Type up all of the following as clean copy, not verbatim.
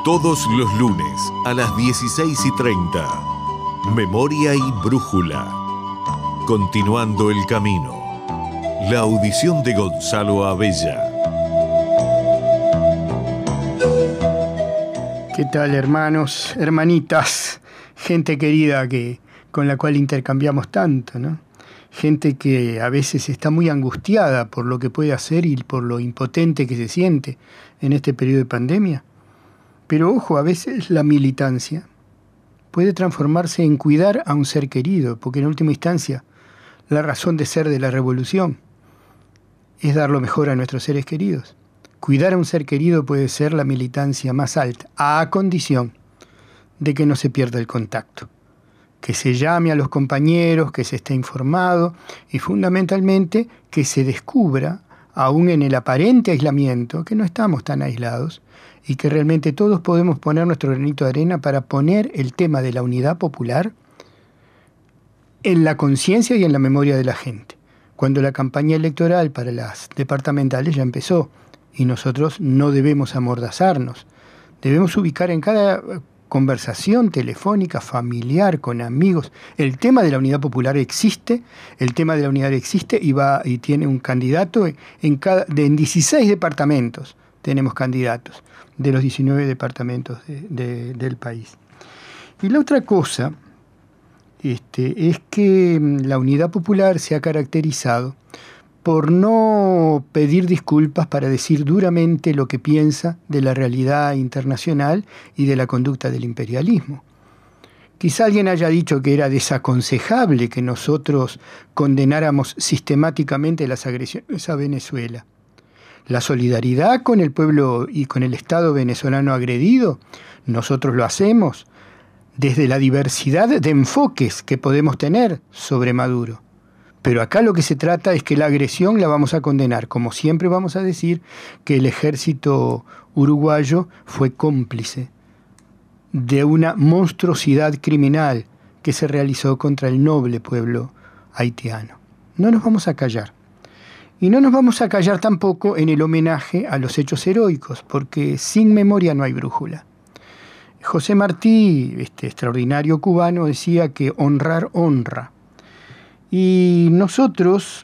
Todos los lunes a las 16:30. Memoria y Brújula. Continuando el camino. La audición de Gonzalo Abella. ¿Qué tal, hermanos, hermanitas? Gente querida con la cual intercambiamos tanto, ¿no? Gente que a veces está muy angustiada por lo que puede hacer y por lo impotente que se siente en este periodo de pandemia. Pero ojo, a veces la militancia puede transformarse en cuidar a un ser querido, porque en última instancia la razón de ser de la revolución es dar lo mejor a nuestros seres queridos. Cuidar a un ser querido puede ser la militancia más alta, a condición de que no se pierda el contacto, que se llame a los compañeros, que se esté informado y fundamentalmente que se descubra, aún en el aparente aislamiento, que no estamos tan aislados y que realmente todos podemos poner nuestro granito de arena para poner el tema de la unidad popular en la conciencia y en la memoria de la gente. Cuando la campaña electoral para las departamentales ya empezó y nosotros no debemos amordazarnos, debemos ubicar en cada conversación telefónica, familiar, con amigos. El tema de la unidad popular existe, y tiene un candidato en 16 departamentos. Tenemos candidatos de los 19 departamentos del país. Y la otra cosa es que la unidad popular se ha caracterizado por no pedir disculpas para decir duramente lo que piensa de la realidad internacional y de la conducta del imperialismo. Quizá alguien haya dicho que era desaconsejable que nosotros condenáramos sistemáticamente las agresiones a Venezuela. La solidaridad con el pueblo y con el Estado venezolano agredido, nosotros lo hacemos desde la diversidad de enfoques que podemos tener sobre Maduro. Pero acá lo que se trata es que la agresión la vamos a condenar. Como siempre vamos a decir que el ejército uruguayo fue cómplice de una monstruosidad criminal que se realizó contra el noble pueblo haitiano. No nos vamos a callar. Y no nos vamos a callar tampoco en el homenaje a los hechos heroicos, porque sin memoria no hay brújula. José Martí, este extraordinario cubano, decía que honrar honra. Y nosotros,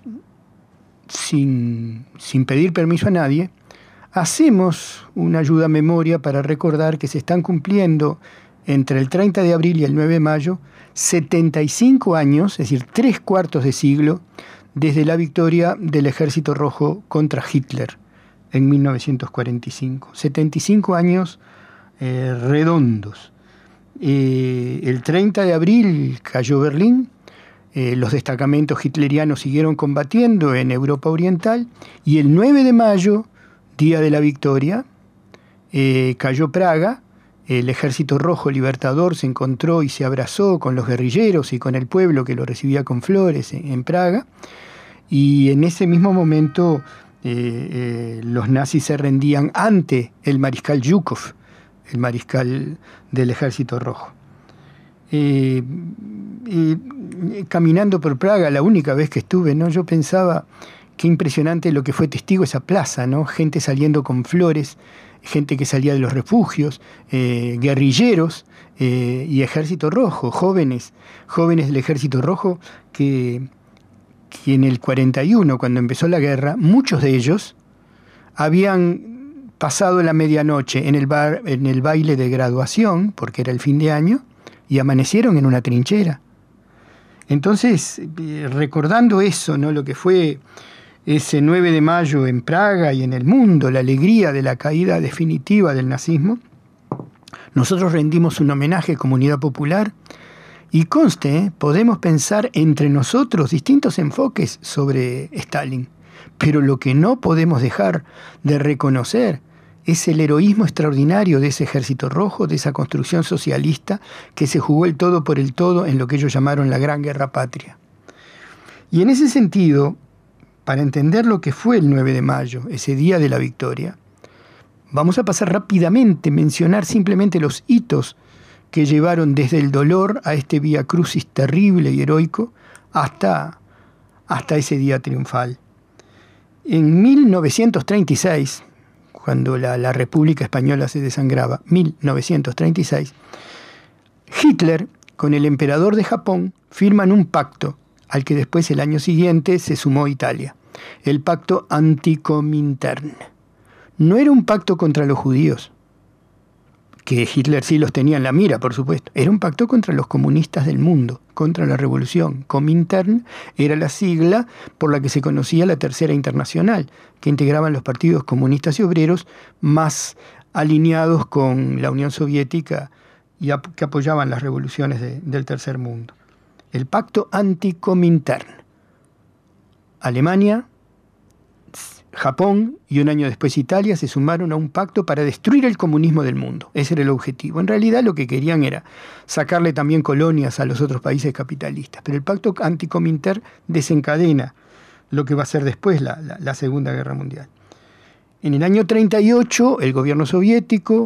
sin pedir permiso a nadie, hacemos una ayuda a memoria para recordar que se están cumpliendo entre el 30 de abril y el 9 de mayo 75 años, es decir, 3/4 de siglo, desde la victoria del Ejército Rojo contra Hitler en 1945. 75 años redondos. El 30 de abril cayó Berlín. Los destacamentos hitlerianos siguieron combatiendo en Europa Oriental y el 9 de mayo, día de la victoria, cayó Praga. El Ejército Rojo Libertador se encontró y se abrazó con los guerrilleros y con el pueblo que lo recibía con flores en Praga, y en ese mismo momento los nazis se rendían ante el mariscal Zhukov, el mariscal del Ejército Rojo. Caminando por Praga, la única vez que estuve, ¿no? Yo pensaba qué impresionante lo que fue testigo esa plaza, ¿no? Gente saliendo con flores, gente que salía de los refugios, guerrilleros y Ejército Rojo, jóvenes del Ejército Rojo que en el 41, cuando empezó la guerra, muchos de ellos habían pasado la medianoche en el baile de graduación, porque era el fin de año, y amanecieron en una trinchera. Entonces, recordando eso, ¿no? Lo que fue ese 9 de mayo en Praga y en el mundo, la alegría de la caída definitiva del nazismo, nosotros rendimos un homenaje como Unidad Popular y conste, podemos pensar entre nosotros distintos enfoques sobre Stalin, pero lo que no podemos dejar de reconocer es el heroísmo extraordinario de ese Ejército Rojo, de esa construcción socialista que se jugó el todo por el todo en lo que ellos llamaron la Gran Guerra Patria. Y en ese sentido, para entender lo que fue el 9 de mayo, ese día de la victoria, vamos a pasar rápidamente, mencionar simplemente los hitos que llevaron desde el dolor a este vía crucis terrible y heroico hasta ese día triunfal. En 1936, cuando la República Española se desangraba, 1936, Hitler con el emperador de Japón firman un pacto al que después el año siguiente se sumó Italia, el pacto Anticomintern. No era un pacto contra los judíos, que Hitler sí los tenía en la mira, por supuesto. Era un pacto contra los comunistas del mundo, contra la revolución. Comintern era la sigla por la que se conocía la Tercera Internacional, que integraban los partidos comunistas y obreros más alineados con la Unión Soviética y que apoyaban las revoluciones del Tercer Mundo. El pacto Anticomintern. Alemania, Japón y un año después Italia se sumaron a un pacto para destruir el comunismo del mundo. Ese era el objetivo. En realidad lo que querían era sacarle también colonias a los otros países capitalistas. Pero el pacto Anticomintern desencadena lo que va a ser después la Segunda Guerra Mundial. En el año 1938 el gobierno soviético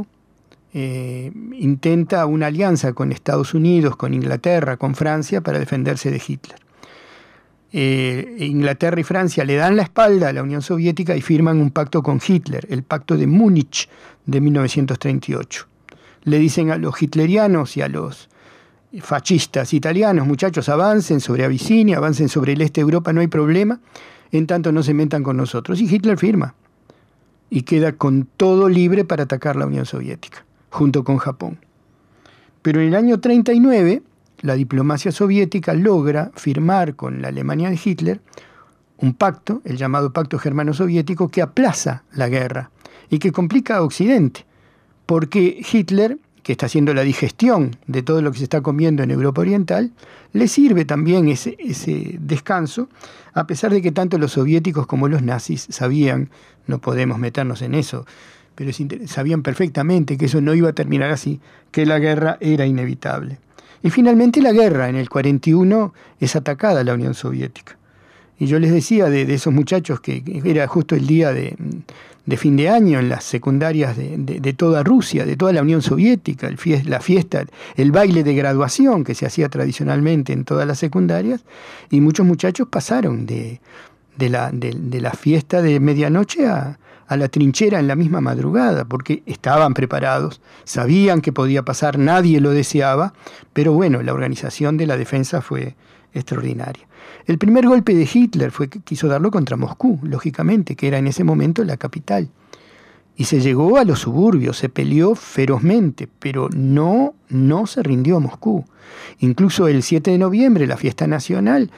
intenta una alianza con Estados Unidos, con Inglaterra, con Francia para defenderse de Hitler. Inglaterra y Francia le dan la espalda a la Unión Soviética y firman un pacto con Hitler, el pacto de Múnich de 1938. Le dicen a los hitlerianos y a los fascistas italianos: muchachos, avancen sobre Abisinia, avancen sobre el este de Europa, no hay problema, en tanto no se metan con nosotros. Y Hitler firma y queda con todo libre para atacar la Unión Soviética, junto con Japón. Pero en el año 1939, la diplomacia soviética logra firmar con la Alemania de Hitler un pacto, el llamado Pacto Germano-Soviético, que aplaza la guerra y que complica a Occidente, porque Hitler, que está haciendo la digestión de todo lo que se está comiendo en Europa Oriental, le sirve también ese descanso, a pesar de que tanto los soviéticos como los nazis sabían, no podemos meternos en eso, pero sabían perfectamente que eso no iba a terminar así, que la guerra era inevitable. Y finalmente la guerra, en el 41, es atacada la Unión Soviética. Y yo les decía de esos muchachos que era justo el día de fin de año en las secundarias de toda Rusia, de toda la Unión Soviética, la fiesta, el baile de graduación que se hacía tradicionalmente en todas las secundarias, y muchos muchachos pasaron de la fiesta de medianoche a la trinchera en la misma madrugada, porque estaban preparados, sabían que podía pasar, nadie lo deseaba, pero bueno, la organización de la defensa fue extraordinaria. El primer golpe de Hitler quiso darlo contra Moscú, lógicamente, que era en ese momento la capital. Y se llegó a los suburbios, se peleó ferozmente, pero no se rindió Moscú. Incluso el 7 de noviembre, la fiesta nacional,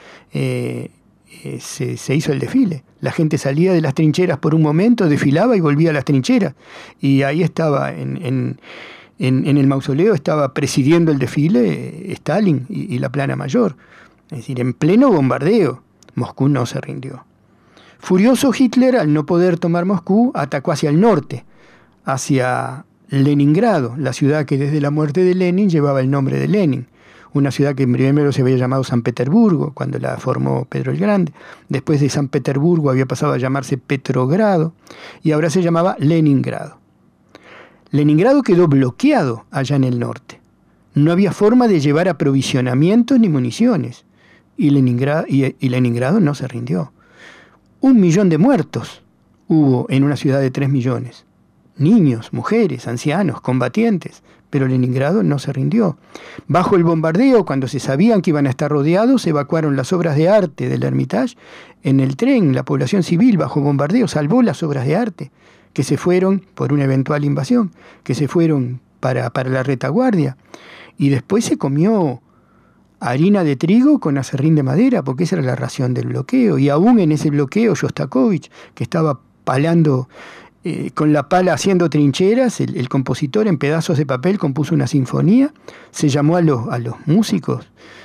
se hizo el desfile. La gente salía de las trincheras por un momento, desfilaba y volvía a las trincheras. Y ahí estaba, en el mausoleo, estaba presidiendo el desfile Stalin y la plana mayor. Es decir, en pleno bombardeo, Moscú no se rindió. Furioso Hitler, al no poder tomar Moscú, atacó hacia el norte, hacia Leningrado, la ciudad que desde la muerte de Lenin llevaba el nombre de Lenin. Una ciudad que primero se había llamado San Petersburgo, cuando la formó Pedro el Grande. Después de San Petersburgo había pasado a llamarse Petrogrado y ahora se llamaba Leningrado. Leningrado quedó bloqueado allá en el norte. No había forma de llevar aprovisionamientos ni municiones. Y Leningrado no se rindió. 1 millón de muertos hubo en una ciudad de 3 millones. Niños, mujeres, ancianos, combatientes. Pero Leningrado no se rindió. Bajo el bombardeo, cuando se sabían que iban a estar rodeados, evacuaron las obras de arte del Hermitage. En el tren, la población civil, bajo bombardeo, salvó las obras de arte, que se fueron por una eventual invasión, que se fueron para la retaguardia. Y después se comió harina de trigo con aserrín de madera, porque esa era la ración del bloqueo. Y aún en ese bloqueo, Shostakovich, que estaba palando con la pala haciendo trincheras, el compositor en pedazos de papel compuso una sinfonía, se llamó a los músicos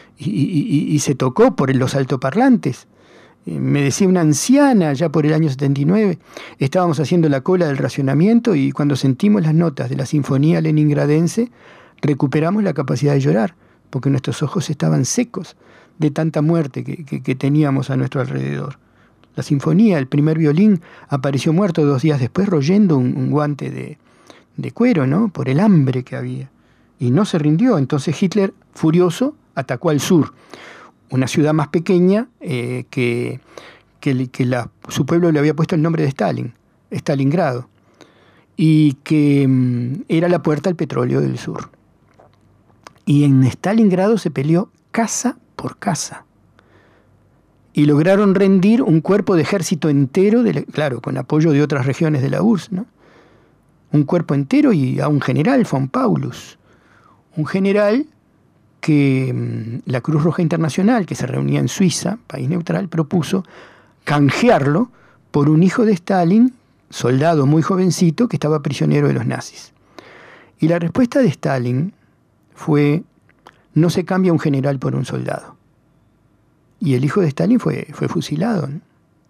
y se tocó por los altoparlantes. Me decía una anciana, ya por el año 79, estábamos haciendo la cola del racionamiento y cuando sentimos las notas de la sinfonía leningradense, recuperamos la capacidad de llorar, porque nuestros ojos estaban secos de tanta muerte que teníamos a nuestro alrededor. La sinfonía, el primer violín, apareció muerto 2 días después royendo un guante de cuero, ¿no? Por el hambre que había. Y no se rindió. Entonces Hitler, furioso, atacó al sur. Una ciudad más pequeña que su pueblo le había puesto el nombre de Stalin, Stalingrado. y que era la puerta al petróleo del sur. Y en Stalingrado se peleó casa por casa. Y lograron rendir un cuerpo de ejército entero, claro, con apoyo de otras regiones de la URSS, ¿no? Un cuerpo entero y a un general, von Paulus. Un general que la Cruz Roja Internacional, que se reunía en Suiza, país neutral, propuso canjearlo por un hijo de Stalin, soldado muy jovencito, que estaba prisionero de los nazis. Y la respuesta de Stalin fue: no se cambia un general por un soldado. Y el hijo de Stalin fue fusilado, ¿no?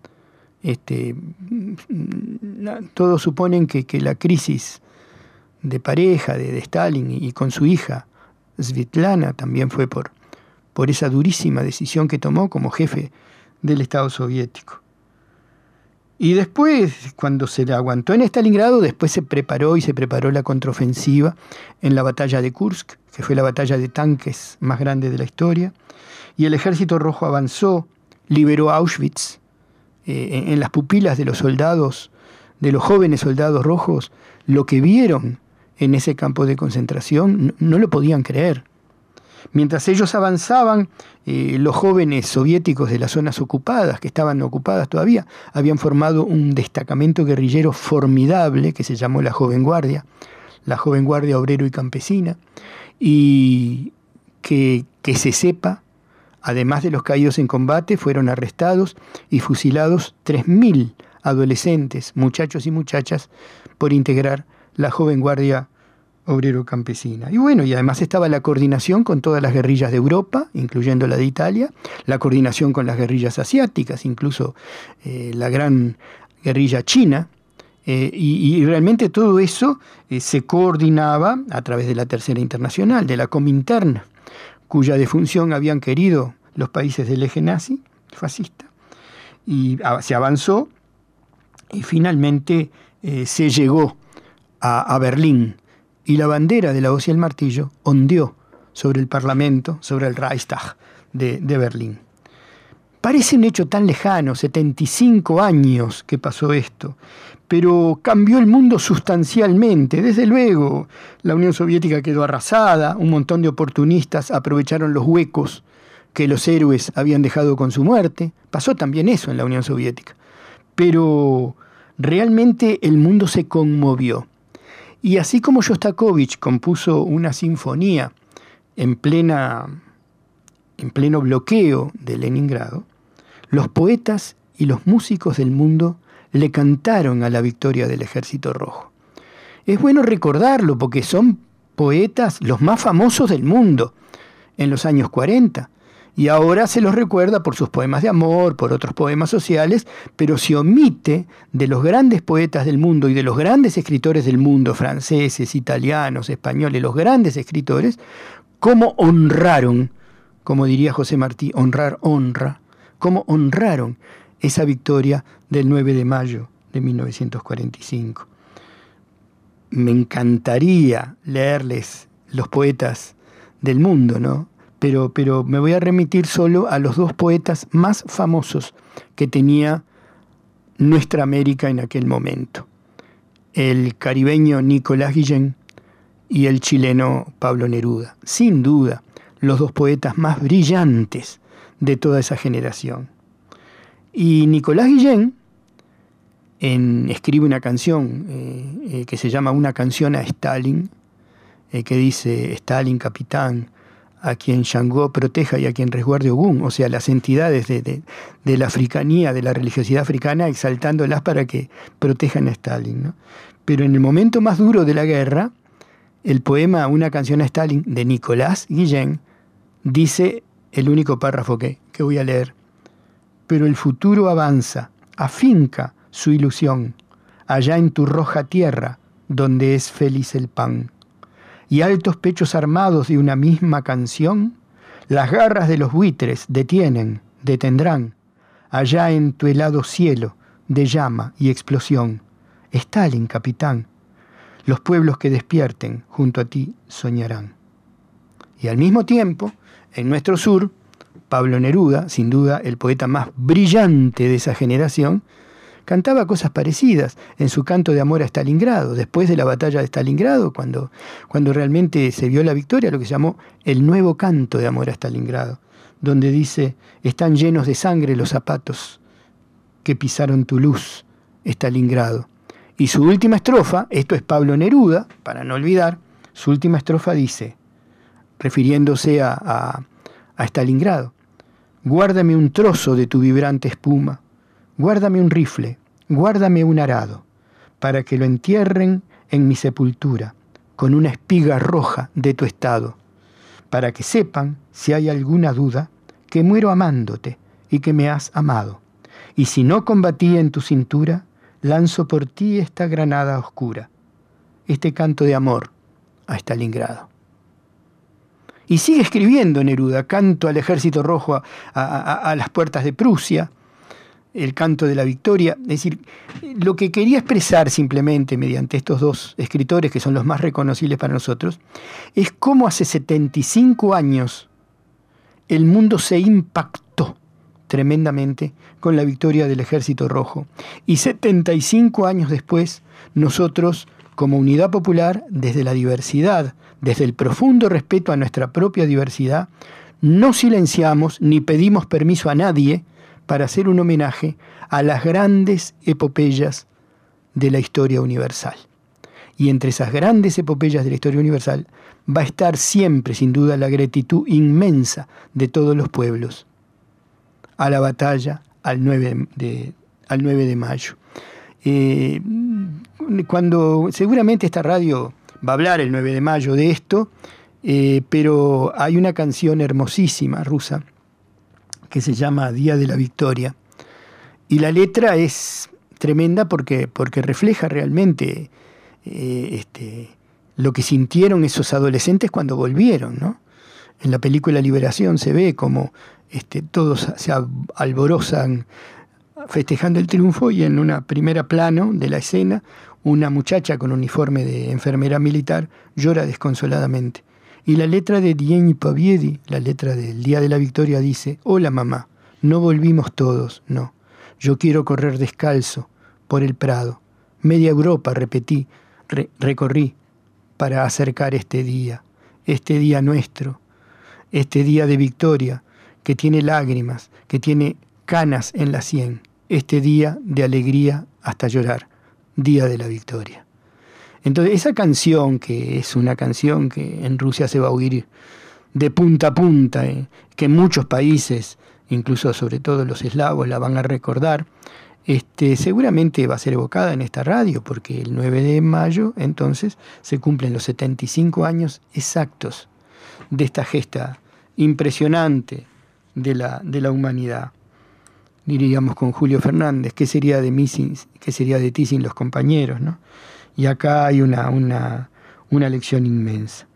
Todos suponen que la crisis de pareja de Stalin y con su hija Svetlana también fue por esa durísima decisión que tomó como jefe del Estado soviético. Y después, cuando se le aguantó en Stalingrado, después se preparó la contraofensiva en la batalla de Kursk, que fue la batalla de tanques más grande de la historia, y el Ejército Rojo avanzó, liberó Auschwitz. En las pupilas de los soldados, de los jóvenes soldados rojos, lo que vieron en ese campo de concentración no lo podían creer. Mientras ellos avanzaban, los jóvenes soviéticos de las zonas ocupadas, que estaban ocupadas todavía, habían formado un destacamento guerrillero formidable que se llamó la Joven Guardia Obrero y Campesina, y que se sepa, además de los caídos en combate, fueron arrestados y fusilados 3.000 adolescentes, muchachos y muchachas, por integrar la Joven Guardia Obrero Campesina. Y bueno, y además estaba la coordinación con todas las guerrillas de Europa, incluyendo la de Italia, la coordinación con las guerrillas asiáticas, incluso la gran guerrilla china, y realmente todo eso se coordinaba a través de la Tercera Internacional, de la Comintern, cuya defunción habían querido los países del eje nazi, fascista, y se avanzó, y finalmente se llegó a Berlín, y la bandera de la hoz y el martillo ondeó sobre el Parlamento, sobre el Reichstag de Berlín. Parece un hecho tan lejano, 75 años que pasó esto, pero cambió el mundo sustancialmente. Desde luego, la Unión Soviética quedó arrasada, un montón de oportunistas aprovecharon los huecos que los héroes habían dejado con su muerte. Pasó también eso en la Unión Soviética. Pero realmente el mundo se conmovió. Y así como Shostakovich compuso una sinfonía en pleno bloqueo de Leningrado, los poetas y los músicos del mundo le cantaron a la victoria del Ejército Rojo. Es bueno recordarlo porque son poetas los más famosos del mundo en los años 40. Y ahora se los recuerda por sus poemas de amor, por otros poemas sociales, pero se omite de los grandes poetas del mundo y de los grandes escritores del mundo, franceses, italianos, españoles, los grandes escritores, cómo honraron, como diría José Martí, honra, cómo honraron esa victoria del 9 de mayo de 1945. Me encantaría leerles los poetas del mundo, ¿no? Pero me voy a remitir solo a los dos poetas más famosos que tenía nuestra América en aquel momento. El caribeño Nicolás Guillén y el chileno Pablo Neruda. Sin duda, los dos poetas más brillantes de toda esa generación. Y Nicolás Guillén escribe una canción que se llama Una canción a Stalin, que dice: Stalin, capitán, a quien Shango proteja y a quien resguarde Ogún, o sea, las entidades de la africanía, de la religiosidad africana, exaltándolas para que protejan a Stalin, ¿no? Pero en el momento más duro de la guerra, el poema Una canción a Stalin, de Nicolás Guillén, dice el único párrafo que voy a leer: pero el futuro avanza, afinca su ilusión, allá en tu roja tierra, donde es feliz el pan. Y altos pechos armados de una misma canción, las garras de los buitres detendrán, allá en tu helado cielo de llama y explosión. Stalin, capitán, los pueblos que despierten junto a ti soñarán. Y al mismo tiempo, en nuestro sur, Pablo Neruda, sin duda el poeta más brillante de esa generación, cantaba cosas parecidas en su canto de amor a Stalingrado, después de la batalla de Stalingrado, cuando realmente se vio la victoria, lo que se llamó el nuevo canto de amor a Stalingrado, donde dice: están llenos de sangre los zapatos que pisaron tu luz, Stalingrado. Y su última estrofa, esto es Pablo Neruda, para no olvidar, su última estrofa dice, refiriéndose a Stalingrado: guárdame un trozo de tu vibrante espuma, guárdame un rifle, guárdame un arado, para que lo entierren en mi sepultura, con una espiga roja de tu estado, para que sepan, si hay alguna duda, que muero amándote y que me has amado. Y si no combatí en tu cintura, lanzo por ti esta granada oscura, este canto de amor a Stalingrado. Y sigue escribiendo Neruda, canto al ejército rojo a las puertas de Prusia, el canto de la victoria. Es decir, lo que quería expresar simplemente mediante estos dos escritores, que son los más reconocibles para nosotros, es cómo hace 75 años el mundo se impactó tremendamente con la victoria del Ejército Rojo. Y 75 años después, nosotros, como Unidad Popular, desde la diversidad, desde el profundo respeto a nuestra propia diversidad, no silenciamos ni pedimos permiso a nadie para hacer un homenaje a las grandes epopeyas de la historia universal. Y entre esas grandes epopeyas de la historia universal va a estar siempre, sin duda, la gratitud inmensa de todos los pueblos a la batalla al 9 de mayo. Cuando seguramente esta radio va a hablar el 9 de mayo de esto, pero hay una canción hermosísima rusa que se llama Día de la Victoria, y la letra es tremenda porque refleja realmente lo que sintieron esos adolescentes cuando volvieron, ¿no? En la película Liberación se ve como todos se alborozan festejando el triunfo, y en una primera plano de la escena una muchacha con uniforme de enfermera militar llora desconsoladamente. Y la letra de Dien Pobiedi, la letra del Día de la Victoria, dice: hola mamá, no volvimos todos, no. Yo quiero correr descalzo por el prado. Media Europa recorrí para acercar este día nuestro, este día de victoria que tiene lágrimas, que tiene canas en la sien, este día de alegría hasta llorar, Día de la Victoria. Entonces, esa canción, que es una canción que en Rusia se va a oír de punta a punta, que en muchos países, incluso sobre todo los eslavos, la van a recordar, seguramente va a ser evocada en esta radio, porque el 9 de mayo, entonces, se cumplen los 75 años exactos de esta gesta impresionante de la humanidad. Diríamos con Julio Fernández: ¿qué sería de ti sin los compañeros, ¿no? Y acá hay una lección inmensa.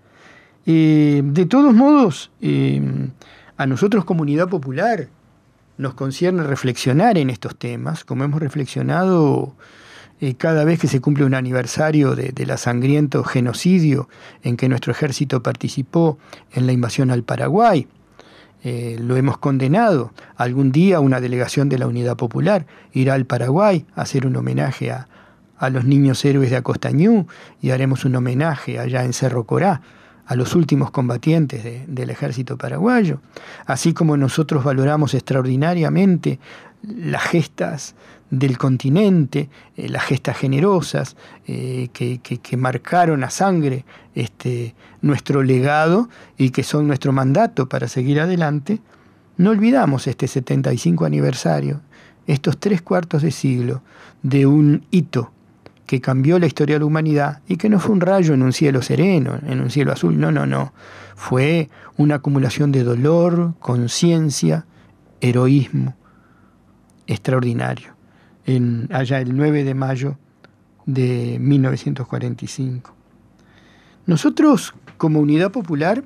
De todos modos, a nosotros como Unidad Popular nos concierne reflexionar en estos temas, como hemos reflexionado cada vez que se cumple un aniversario del sangriento genocidio en que nuestro ejército participó en la invasión al Paraguay. Lo hemos condenado. Algún día una delegación de la Unidad Popular irá al Paraguay a hacer un homenaje a los niños héroes de Acostañú, y haremos un homenaje allá en Cerro Corá a los últimos combatientes del ejército paraguayo. Así como nosotros valoramos extraordinariamente las gestas del continente, las gestas generosas que marcaron a sangre nuestro legado y que son nuestro mandato para seguir adelante, no olvidamos este 75 aniversario, estos 3/4 de siglo de un hito que cambió la historia de la humanidad, y que no fue un rayo en un cielo sereno, en un cielo azul, no. Fue una acumulación de dolor, conciencia, heroísmo extraordinario, allá el 9 de mayo de 1945. Nosotros, como Unidad Popular,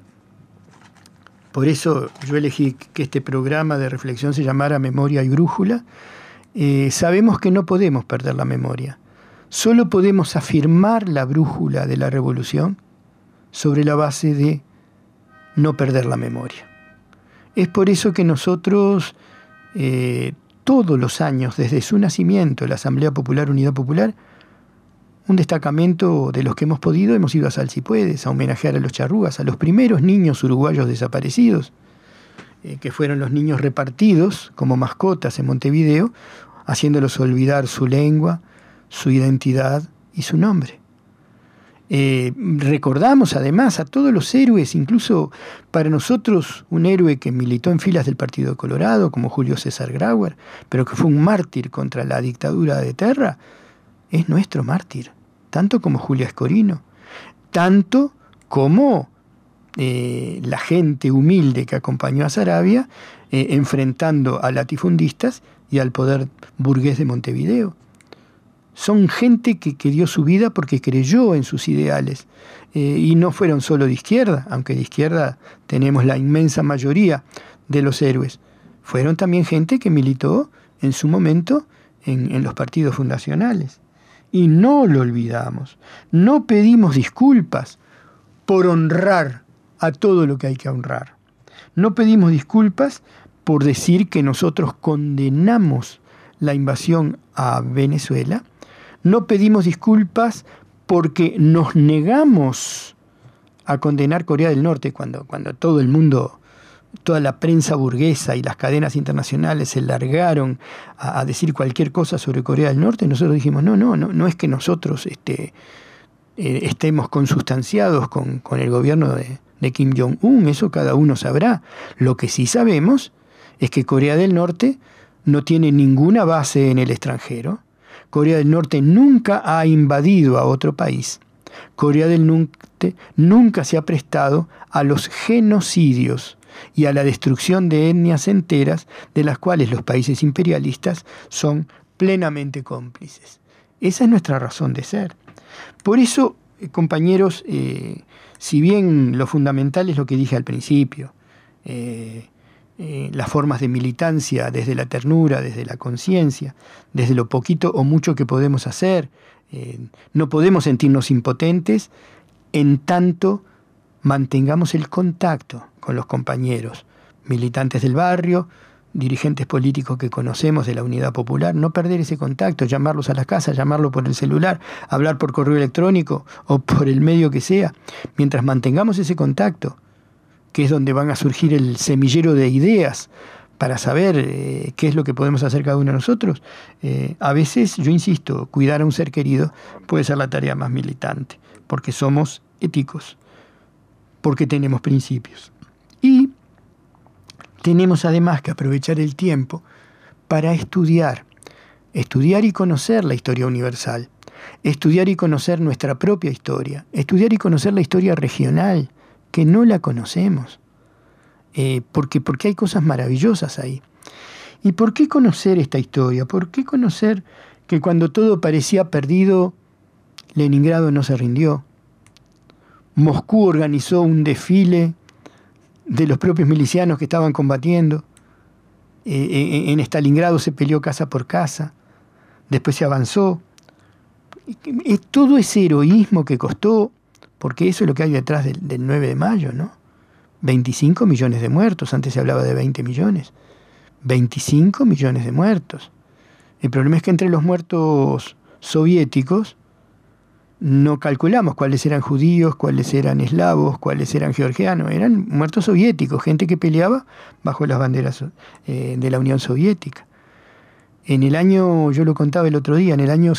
por eso yo elegí que este programa de reflexión se llamara Memoria y Brújula, sabemos que no podemos perder la memoria. Solo podemos afirmar la brújula de la revolución sobre la base de no perder la memoria. Es por eso que nosotros todos los años, desde su nacimiento, la Asamblea Popular Unidad Popular, un destacamento de los que hemos podido, hemos ido a Salsipuedes a homenajear a los charrúas, a los primeros niños uruguayos desaparecidos, que fueron los niños repartidos como mascotas en Montevideo, haciéndolos olvidar su lengua, su identidad y su nombre. Recordamos además a todos los héroes, incluso para nosotros un héroe que militó en filas del Partido Colorado, como Julio César Grauer, pero que fue un mártir contra la dictadura de Terra, es nuestro mártir, tanto como Julia Escorino, tanto como la gente humilde que acompañó a Saravia, enfrentando a latifundistas y al poder burgués de Montevideo. Son gente que dio su vida porque creyó en sus ideales, y no fueron solo de izquierda, aunque de izquierda tenemos la inmensa mayoría de los héroes. Fueron también gente que militó en su momento en los partidos fundacionales. Y no lo olvidamos, no pedimos disculpas por honrar a todo lo que hay que honrar. No pedimos disculpas por decir que nosotros condenamos la invasión a Venezuela. No pedimos disculpas porque nos negamos a condenar Corea del Norte cuando todo el mundo, toda la prensa burguesa y las cadenas internacionales se largaron a decir cualquier cosa sobre Corea del Norte. Nosotros dijimos, no es que nosotros estemos consustanciados con el gobierno de Kim Jong-un, eso cada uno sabrá. Lo que sí sabemos es que Corea del Norte no tiene ninguna base en el extranjero. Corea del Norte nunca ha invadido a otro país. Corea del Norte nunca se ha prestado a los genocidios y a la destrucción de etnias enteras de las cuales los países imperialistas son plenamente cómplices. Esa es nuestra razón de ser. Por eso, compañeros, si bien lo fundamental es lo que dije al principio, las formas de militancia desde la ternura, desde la conciencia, desde lo poquito o mucho que podemos hacer, no podemos sentirnos impotentes en tanto mantengamos el contacto con los compañeros, militantes del barrio, dirigentes políticos que conocemos de la Unidad Popular, no perder ese contacto, llamarlos a la casa, llamarlo por el celular, hablar por correo electrónico o por el medio que sea. Mientras mantengamos ese contacto, que es donde van a surgir el semillero de ideas para saber qué es lo que podemos hacer cada uno de nosotros, a veces, yo insisto, cuidar a un ser querido puede ser la tarea más militante, porque somos éticos, porque tenemos principios. Y tenemos además que aprovechar el tiempo para estudiar y conocer la historia universal, estudiar y conocer nuestra propia historia, estudiar y conocer la historia regional, que no la conocemos, porque hay cosas maravillosas ahí. ¿Y por qué conocer esta historia? ¿Por qué conocer que cuando todo parecía perdido, Leningrado no se rindió? Moscú organizó un desfile de los propios milicianos que estaban combatiendo. En Stalingrado se peleó casa por casa. Después se avanzó. Todo ese heroísmo que costó, porque eso es lo que hay detrás del 9 de mayo, ¿no? 25 millones de muertos. Antes se hablaba de 20 millones. 25 millones de muertos. El problema es que entre los muertos soviéticos no calculamos cuáles eran judíos, cuáles eran eslavos, cuáles eran georgianos. Eran muertos soviéticos, gente que peleaba bajo las banderas de la Unión Soviética. En el año, yo lo contaba el otro día, en el año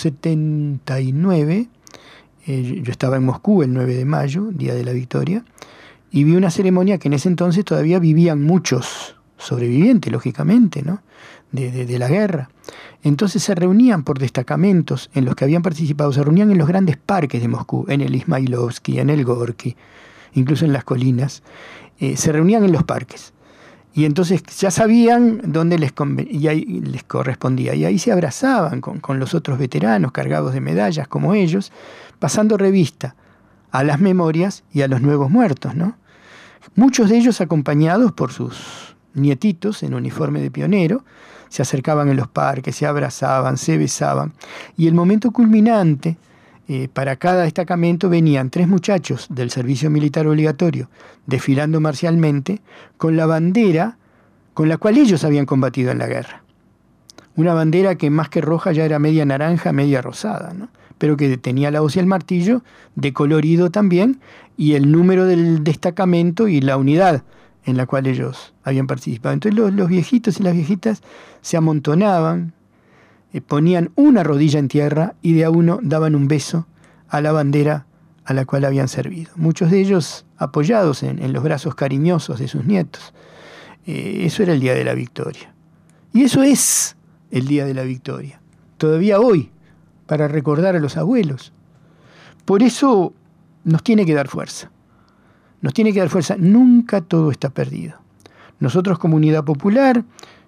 79, yo estaba en Moscú el 9 de mayo, Día de la Victoria, y vi una ceremonia que en ese entonces todavía vivían muchos sobrevivientes, lógicamente, ¿no? de la guerra. Entonces se reunían por destacamentos en los que habían participado, se reunían en los grandes parques de Moscú, en el Ismailovsky, en el Gorky, incluso en las colinas, se reunían en los parques. Y entonces ya sabían dónde les correspondía, y ahí se abrazaban con los otros veteranos cargados de medallas como ellos, pasando revista a las memorias y a los nuevos muertos, ¿no? Muchos de ellos acompañados por sus nietitos en uniforme de pionero, se acercaban en los parques, se abrazaban, se besaban, y el momento culminante, para cada destacamento venían 3 muchachos del servicio militar obligatorio desfilando marcialmente con la bandera con la cual ellos habían combatido en la guerra. Una bandera que más que roja ya era media naranja, media rosada, ¿no? Pero que tenía la hoz y el martillo, de colorido también, y el número del destacamento y la unidad en la cual ellos habían participado. Entonces los viejitos y las viejitas se amontonaban, ponían una rodilla en tierra y de a uno daban un beso a la bandera a la cual habían servido. Muchos de ellos apoyados en los brazos cariñosos de sus nietos. Eso era el día de la victoria. Y eso es el día de la victoria. Todavía hoy, para recordar a los abuelos. Por eso nos tiene que dar fuerza. Nos tiene que dar fuerza. Nunca todo está perdido. Nosotros como Unidad Popular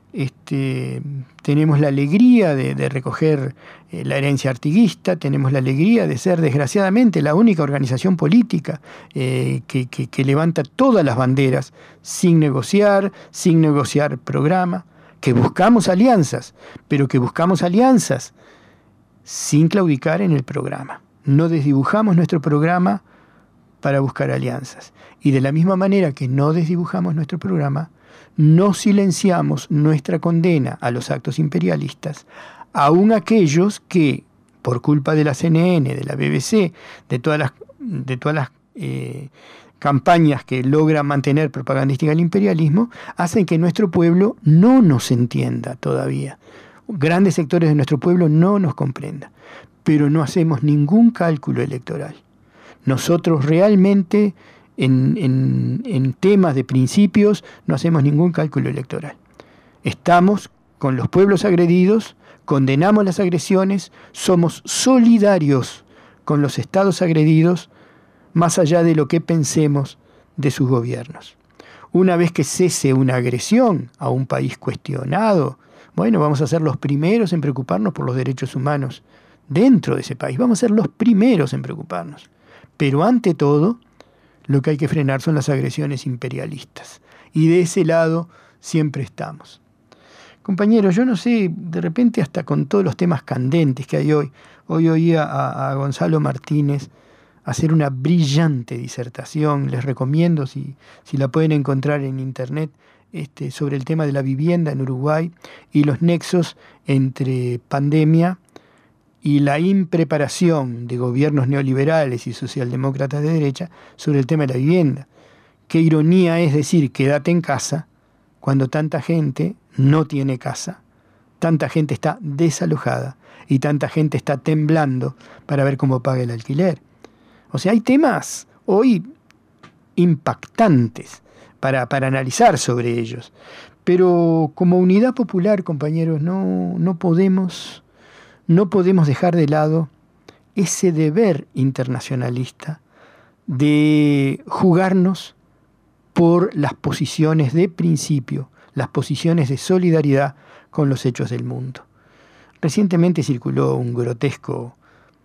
tenemos la alegría de recoger la herencia artiguista, tenemos la alegría de ser, desgraciadamente, la única organización política que levanta todas las banderas sin negociar programa, que buscamos alianzas, pero que buscamos alianzas sin claudicar en el programa. No desdibujamos nuestro programa para buscar alianzas. Y de la misma manera que no desdibujamos nuestro programa, no silenciamos nuestra condena a los actos imperialistas, aun aquellos que, por culpa de la CNN, de la BBC, de todas las campañas que logran mantener propagandística el imperialismo, hacen que nuestro pueblo no nos entienda todavía. Grandes sectores de nuestro pueblo no nos comprendan, pero no hacemos ningún cálculo electoral. Nosotros realmente en temas de principios no hacemos ningún cálculo electoral. Estamos con los pueblos agredidos, condenamos las agresiones, somos solidarios con los estados agredidos, más allá de lo que pensemos de sus gobiernos. Una vez que cese una agresión a un país cuestionado, bueno, vamos a ser los primeros en preocuparnos por los derechos humanos dentro de ese país. Vamos a ser los primeros en preocuparnos. Pero ante todo, lo que hay que frenar son las agresiones imperialistas. Y de ese lado siempre estamos. Compañeros, yo no sé, de repente hasta con todos los temas candentes que hay hoy oía a Gonzalo Martínez hacer una brillante disertación, les recomiendo si la pueden encontrar en internet, sobre el tema de la vivienda en Uruguay y los nexos entre pandemia y la impreparación de gobiernos neoliberales y socialdemócratas de derecha sobre el tema de la vivienda. Qué ironía es decir, quédate en casa, cuando tanta gente no tiene casa, tanta gente está desalojada y tanta gente está temblando para ver cómo paga el alquiler. O sea, hay temas hoy impactantes para analizar sobre ellos. Pero como Unidad Popular, compañeros, no podemos dejar de lado ese deber internacionalista de jugarnos por las posiciones de principio, las posiciones de solidaridad con los hechos del mundo. Recientemente circuló un grotesco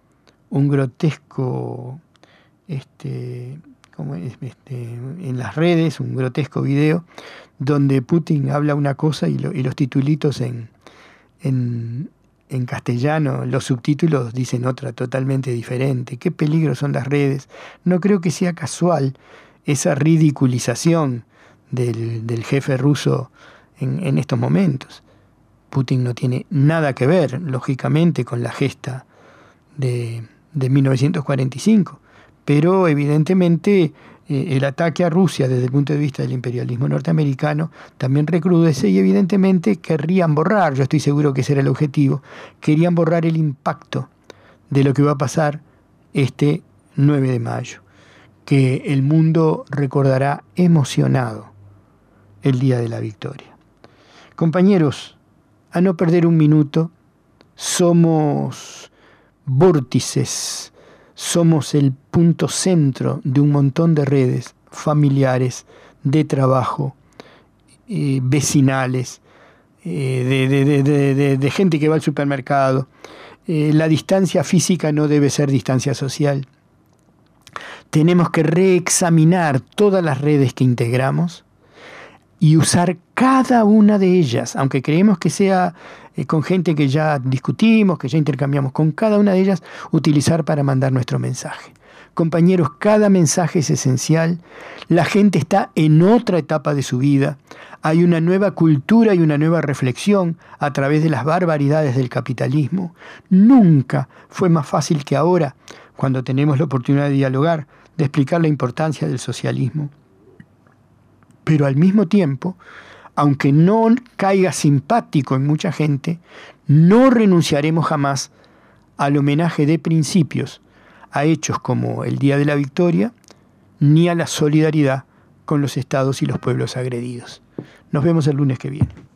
en las redes, un grotesco video donde Putin habla una cosa y los titulitos en castellano, los subtítulos dicen otra totalmente diferente. Qué peligro son las redes. No creo que sea casual esa ridiculización del jefe ruso en estos momentos. Putin no tiene nada que ver, lógicamente, con la gesta de 1945, pero evidentemente el ataque a Rusia desde el punto de vista del imperialismo norteamericano también recrudece y evidentemente querrían borrar, yo estoy seguro que ese era el objetivo, querían borrar el impacto de lo que va a pasar este 9 de mayo, que el mundo recordará emocionado el día de la victoria. Compañeros, a no perder un minuto, somos vórtices, somos el punto centro de un montón de redes familiares, de trabajo, vecinales, de gente que va al supermercado. La distancia física no debe ser distancia social. Tenemos que reexaminar todas las redes que integramos y usar cada una de ellas, aunque creemos que sea con gente que ya discutimos, que ya intercambiamos, con cada una de ellas utilizar para mandar nuestro mensaje. Compañeros, cada mensaje es esencial. La gente está en otra etapa de su vida. Hay una nueva cultura y una nueva reflexión a través de las barbaridades del capitalismo. Nunca fue más fácil que ahora, cuando tenemos la oportunidad de dialogar, de explicar la importancia del socialismo. Pero al mismo tiempo, aunque no caiga simpático en mucha gente, no renunciaremos jamás al homenaje de principios a hechos como el Día de la Victoria, ni a la solidaridad con los estados y los pueblos agredidos. Nos vemos el lunes que viene.